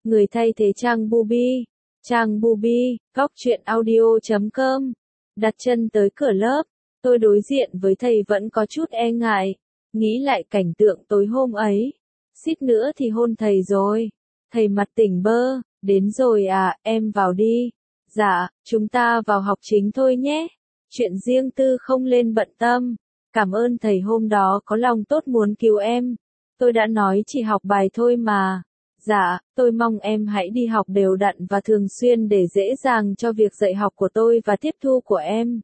Người thay thế trang Bubi. Trang Bubi, góc truyện audio.com. Đặt chân tới cửa lớp, tôi đối diện với thầy vẫn có chút e ngại. Nghĩ lại cảnh tượng tối hôm ấy. Suýt nữa thì hôn thầy rồi. Thầy mặt tỉnh bơ, đến rồi à, em vào đi. Dạ, chúng ta vào học chính thôi nhé. Chuyện riêng tư không lên bận tâm. Cảm ơn thầy hôm đó có lòng tốt muốn cứu em. Tôi đã nói chỉ học bài thôi mà. Dạ, tôi mong em hãy đi học đều đặn và thường xuyên để dễ dàng cho việc dạy học của tôi và tiếp thu của em.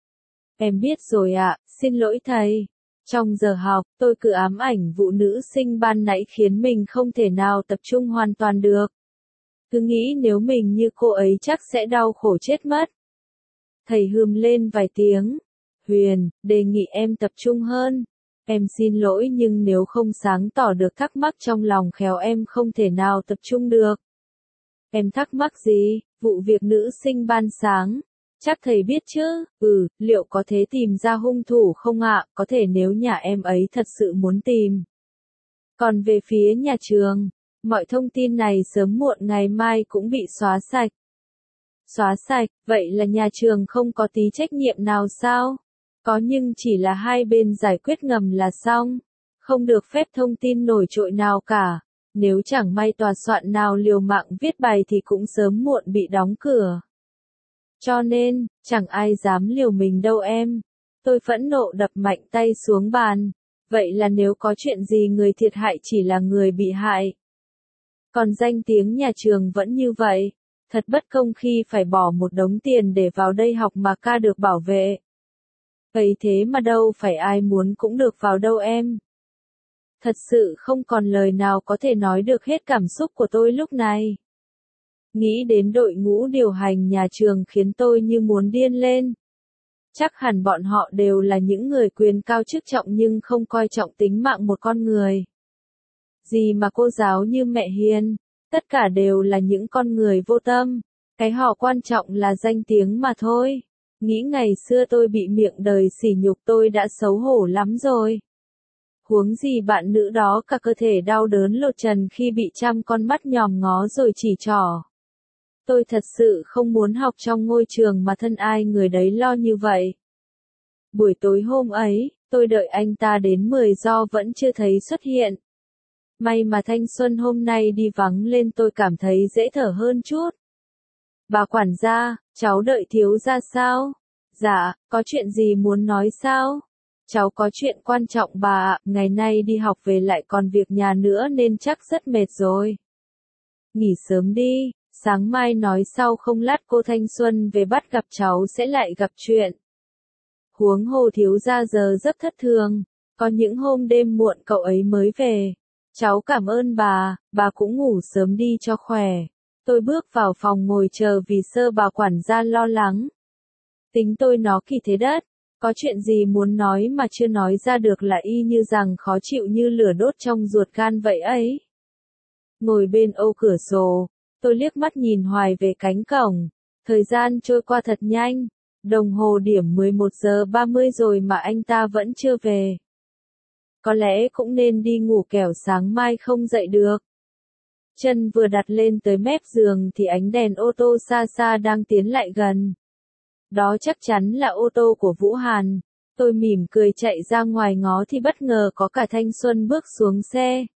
Em biết rồi ạ, xin lỗi thầy. Trong giờ học, tôi cứ ám ảnh vụ nữ sinh ban nãy khiến mình không thể nào tập trung hoàn toàn được. Cứ nghĩ nếu mình như cô ấy chắc sẽ đau khổ chết mất. Thầy hừm lên vài tiếng. Huyền, đề nghị em tập trung hơn. Em xin lỗi nhưng nếu không sáng tỏ được thắc mắc trong lòng khéo em không thể nào tập trung được. Em thắc mắc gì? Vụ việc nữ sinh ban sáng. Chắc thầy biết chứ? Liệu có thể tìm ra hung thủ không ạ? Có thể nếu nhà em ấy thật sự muốn tìm. Còn về phía nhà trường, mọi thông tin này sớm muộn ngày mai cũng bị xóa sạch. Xóa sạch, vậy là nhà trường không có tí trách nhiệm nào sao? Có nhưng chỉ là hai bên giải quyết ngầm là xong. Không được phép thông tin nổi trội nào cả. Nếu chẳng may tòa soạn nào liều mạng viết bài thì cũng sớm muộn bị đóng cửa. Cho nên, chẳng ai dám liều mình đâu em. Tôi phẫn nộ đập mạnh tay xuống bàn. Vậy là nếu có chuyện gì người thiệt hại chỉ là người bị hại. Còn danh tiếng nhà trường vẫn như vậy. Thật bất công khi phải bỏ một đống tiền để vào đây học mà ca được bảo vệ. Ấy thế mà đâu phải ai muốn cũng được vào đâu em. Thật sự không còn lời nào có thể nói được hết cảm xúc của tôi lúc này. Nghĩ đến đội ngũ điều hành nhà trường khiến tôi như muốn điên lên. Chắc hẳn bọn họ đều là những người quyền cao chức trọng nhưng không coi trọng tính mạng một con người. Gì mà cô giáo như mẹ Hiền, tất cả đều là những con người vô tâm. Cái họ quan trọng là danh tiếng mà thôi. Nghĩ ngày xưa tôi bị miệng đời sỉ nhục tôi đã xấu hổ lắm rồi. Huống gì bạn nữ đó cả cơ thể đau đớn lột trần khi bị trăm con mắt nhòm ngó rồi chỉ trỏ. Tôi thật sự không muốn học trong ngôi trường mà thân ai người đấy lo như vậy. Buổi tối hôm ấy, tôi đợi anh ta đến 10 giờ vẫn chưa thấy xuất hiện. May mà thanh xuân hôm nay đi vắng lên tôi cảm thấy dễ thở hơn chút. Bà quản gia, cháu đợi thiếu gia sao? Dạ, có chuyện gì muốn nói sao? Cháu có chuyện quan trọng bà ạ, ngày nay đi học về lại còn việc nhà nữa nên chắc rất mệt rồi. Nghỉ sớm đi, sáng mai nói sau không lát cô Thanh Xuân về bắt gặp cháu sẽ lại gặp chuyện. Huống hồ thiếu gia giờ rất thất thường, có những hôm đêm muộn cậu ấy mới về. Cháu cảm ơn bà cũng ngủ sớm đi cho khỏe. Tôi bước vào phòng ngồi chờ vì sợ bà quản gia lo lắng. Tính tôi nó kỳ thế đất, có chuyện gì muốn nói mà chưa nói ra được là y như rằng khó chịu như lửa đốt trong ruột gan vậy ấy. Ngồi bên ô cửa sổ, tôi liếc mắt nhìn hoài về cánh cổng, thời gian trôi qua thật nhanh, đồng hồ điểm 11 giờ 30 rồi mà anh ta vẫn chưa về. Có lẽ cũng nên đi ngủ kẻo sáng mai không dậy được. Chân vừa đặt lên tới mép giường thì ánh đèn ô tô xa xa đang tiến lại gần. Đó chắc chắn là ô tô của Vũ Hàn. Tôi mỉm cười chạy ra ngoài ngó thì bất ngờ có cả Thanh Xuân bước xuống xe.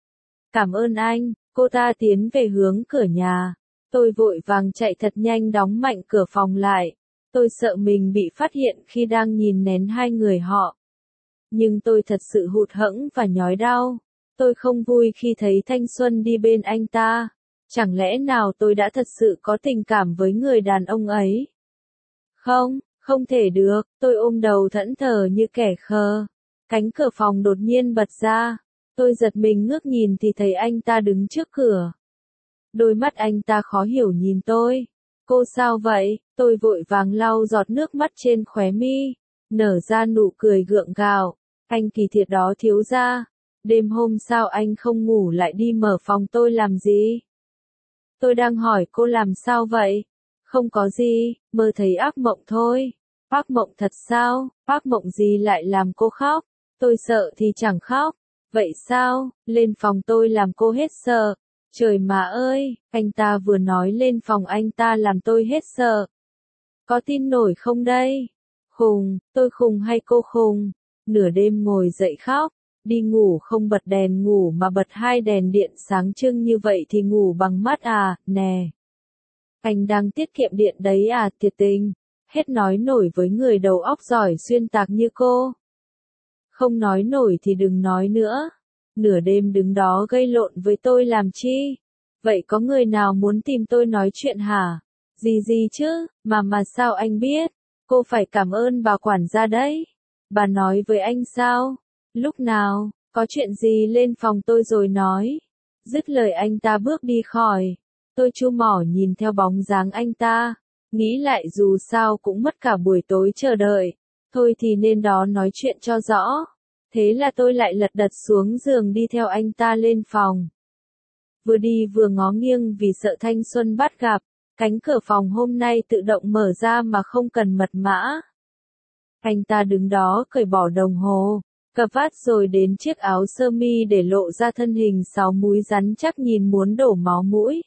Cảm ơn anh, cô ta tiến về hướng cửa nhà. Tôi vội vàng chạy thật nhanh đóng mạnh cửa phòng lại. Tôi sợ mình bị phát hiện khi đang nhìn nén hai người họ. Nhưng tôi thật sự hụt hẫng và nhói đau. Tôi không vui khi thấy Thanh Xuân đi bên anh ta. Chẳng lẽ nào tôi đã thật sự có tình cảm với người đàn ông ấy? Không thể được, tôi ôm đầu thẫn thờ như kẻ khờ. Cánh cửa phòng đột nhiên bật ra. Tôi giật mình ngước nhìn thì thấy anh ta đứng trước cửa. Đôi mắt anh ta khó hiểu nhìn tôi. Cô sao vậy? Tôi vội vàng lau giọt nước mắt trên khóe mi. Nở ra nụ cười gượng gạo. Anh kỳ thiệt đó thiếu gia. Đêm hôm sao anh không ngủ lại đi mở phòng tôi làm gì? Tôi đang hỏi cô làm sao vậy? Không có gì, mơ thấy ác mộng thôi. Ác mộng thật sao? Ác mộng gì lại làm cô khóc? Tôi sợ thì chẳng khóc. Vậy sao? Lên phòng tôi làm cô hết sợ. Trời mà ơi, anh ta vừa nói lên phòng anh ta làm tôi hết sợ. Có tin nổi không đây? Khùng, tôi khùng hay cô khùng? Nửa đêm ngồi dậy khóc, đi ngủ không bật đèn ngủ mà bật hai đèn điện sáng trưng như vậy thì ngủ bằng mắt à, nè. Anh đang tiết kiệm điện đấy à, thiệt tình. Hết nói nổi với người đầu óc giỏi xuyên tạc như cô. Không nói nổi thì đừng nói nữa. Nửa đêm đứng đó gây lộn với tôi làm chi? Vậy có người nào muốn tìm tôi nói chuyện hả? Gì chứ, mà sao anh biết? Cô phải cảm ơn bà quản gia đấy. Bà nói với anh sao? Lúc nào, có chuyện gì lên phòng tôi rồi nói. Dứt lời anh ta bước đi khỏi. Tôi chu mỏ nhìn theo bóng dáng anh ta. Nghĩ lại dù sao cũng mất cả buổi tối chờ đợi. Thôi thì nên đó nói chuyện cho rõ. Thế là tôi lại lật đật xuống giường đi theo anh ta lên phòng. Vừa đi vừa ngó nghiêng vì sợ thanh xuân bắt gặp. Cánh cửa phòng hôm nay tự động mở ra mà không cần mật mã. Anh ta đứng đó cởi bỏ đồng hồ, cà vạt rồi đến chiếc áo sơ mi để lộ ra thân hình 6 múi rắn chắc nhìn muốn đổ máu mũi.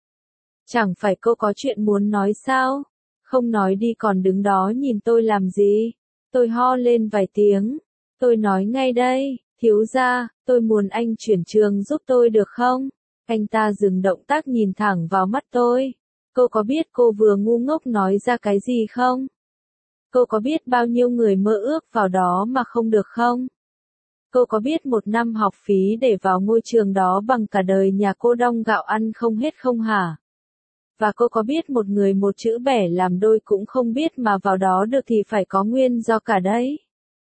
Chẳng phải cô có chuyện muốn nói sao? Không nói đi còn đứng đó nhìn tôi làm gì? Tôi ho lên vài tiếng. Tôi nói ngay đây, thiếu gia, tôi muốn anh chuyển trường giúp tôi được không? Anh ta dừng động tác nhìn thẳng vào mắt tôi. Cô có biết cô vừa ngu ngốc nói ra cái gì không? Cô có biết bao nhiêu người mơ ước vào đó mà không được không? Cô có biết 1 năm học phí để vào ngôi trường đó bằng cả đời nhà cô đong gạo ăn không hết không hả? Và cô có biết một người một chữ bẻ làm đôi cũng không biết mà vào đó được thì phải có nguyên do cả đấy.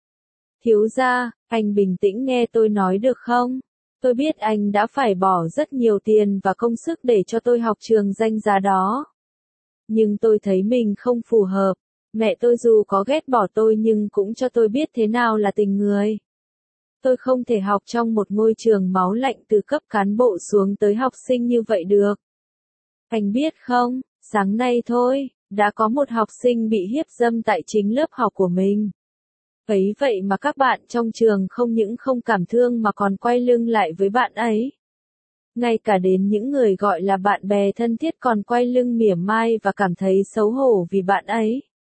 Thiếu gia, anh bình tĩnh nghe tôi nói được không? Tôi biết anh đã phải bỏ rất nhiều tiền và công sức để cho tôi học trường danh giá đó. Nhưng tôi thấy mình không phù hợp. Mẹ tôi dù có ghét bỏ tôi nhưng cũng cho tôi biết thế nào là tình người. Tôi không thể học trong một ngôi trường máu lạnh từ cấp cán bộ xuống tới học sinh như vậy được. Anh biết không, sáng nay thôi, đã có một học sinh bị hiếp dâm tại chính lớp học của mình. Ấy vậy mà các bạn trong trường không những không cảm thương mà còn quay lưng lại với bạn ấy. Ngay cả đến những người gọi là bạn bè thân thiết còn quay lưng mỉa mai và cảm thấy xấu hổ vì bạn ấy.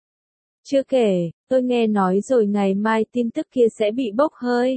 Chưa kể, tôi nghe nói rồi ngày mai tin tức kia sẽ bị bốc hơi.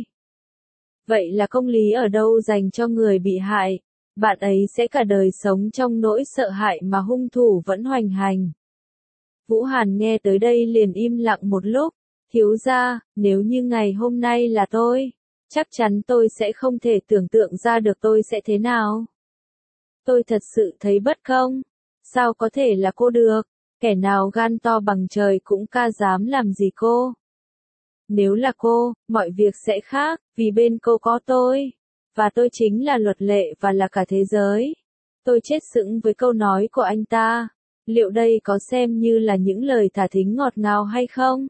Vậy là công lý ở đâu dành cho người bị hại? Bạn ấy sẽ cả đời sống trong nỗi sợ hãi mà hung thủ vẫn hoành hành. Vũ Hàn nghe tới đây liền im lặng một lúc. Thiếu gia, nếu như ngày hôm nay là tôi, chắc chắn tôi sẽ không thể tưởng tượng ra được tôi sẽ thế nào. Tôi thật sự thấy bất công. Sao có thể là cô được? Kẻ nào gan to bằng trời cũng ca dám làm gì cô? Nếu là cô, mọi việc sẽ khác, vì bên cô có tôi. Và tôi chính là luật lệ và là cả thế giới. Tôi chết sững với câu nói của anh ta. Liệu đây có xem như là những lời thả thính ngọt ngào hay không?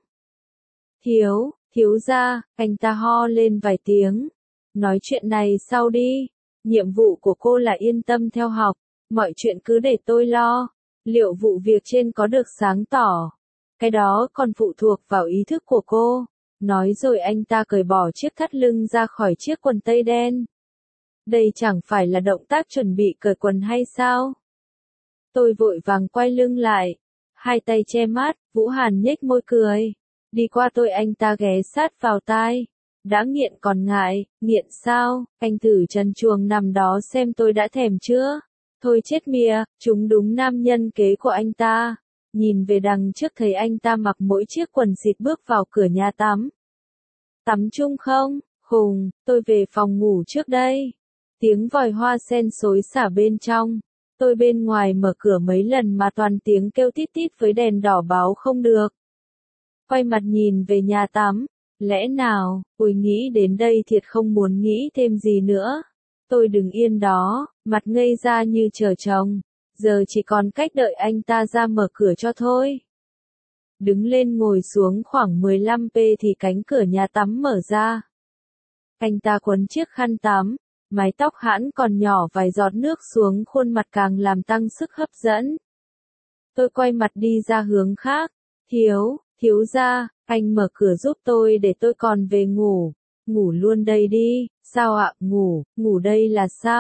Thiếu gia, anh ta ho lên vài tiếng. Nói chuyện này sau đi. Nhiệm vụ của cô là yên tâm theo học. Mọi chuyện cứ để tôi lo. Liệu vụ việc trên có được sáng tỏ? Cái đó còn phụ thuộc vào ý thức của cô. Nói rồi anh ta cởi bỏ chiếc thắt lưng ra khỏi chiếc quần tây đen. Đây chẳng phải là động tác chuẩn bị cởi quần hay sao? Tôi vội vàng quay lưng lại. Hai tay che mắt, Vũ Hàn nhếch môi cười. Đi qua tôi anh ta ghé sát vào tai. Đã nghiện còn ngại, nghiện sao? Anh thử trần truồng nằm đó xem tôi đã thèm chưa? Thôi chết mìa, chúng đúng nam nhân kế của anh ta. Nhìn về đằng trước thấy anh ta mặc mỗi chiếc quần xịt bước vào cửa nhà tắm. Tắm chung không? Khùng, tôi về phòng ngủ trước đây. Tiếng vòi hoa sen xối xả bên trong. Tôi bên ngoài mở cửa mấy lần mà toàn tiếng kêu tít tít với đèn đỏ báo không được. Quay mặt nhìn về nhà tắm. Lẽ nào, ôi nghĩ đến đây thiệt không muốn nghĩ thêm gì nữa. Tôi đứng yên đó, mặt ngây ra như chờ chồng. Giờ chỉ còn cách đợi anh ta ra mở cửa cho thôi. Đứng lên ngồi xuống khoảng 15p thì cánh cửa nhà tắm mở ra. Anh ta quấn chiếc khăn tắm, mái tóc hãn còn nhỏ vài giọt nước xuống khuôn mặt càng làm tăng sức hấp dẫn. Tôi quay mặt đi ra hướng khác. Thiếu gia, anh mở cửa giúp tôi để tôi còn về ngủ. Ngủ luôn đây đi. Sao ạ, ngủ đây là sao?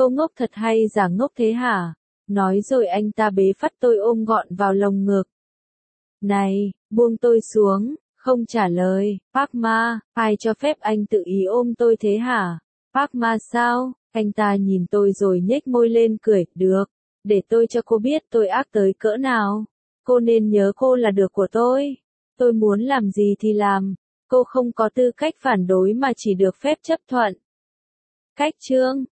Cô ngốc thật hay giả ngốc thế hả? Nói rồi anh ta bế phát tôi ôm gọn vào lồng ngực. Này, buông tôi xuống, không trả lời. Park Ma, ai cho phép anh tự ý ôm tôi thế hả? Park Ma sao? Anh ta nhìn tôi rồi nhếch môi lên cười, được. Để tôi cho cô biết tôi ác tới cỡ nào. Cô nên nhớ cô là được của tôi. Tôi muốn làm gì thì làm. Cô không có tư cách phản đối mà chỉ được phép chấp thuận. Cách chương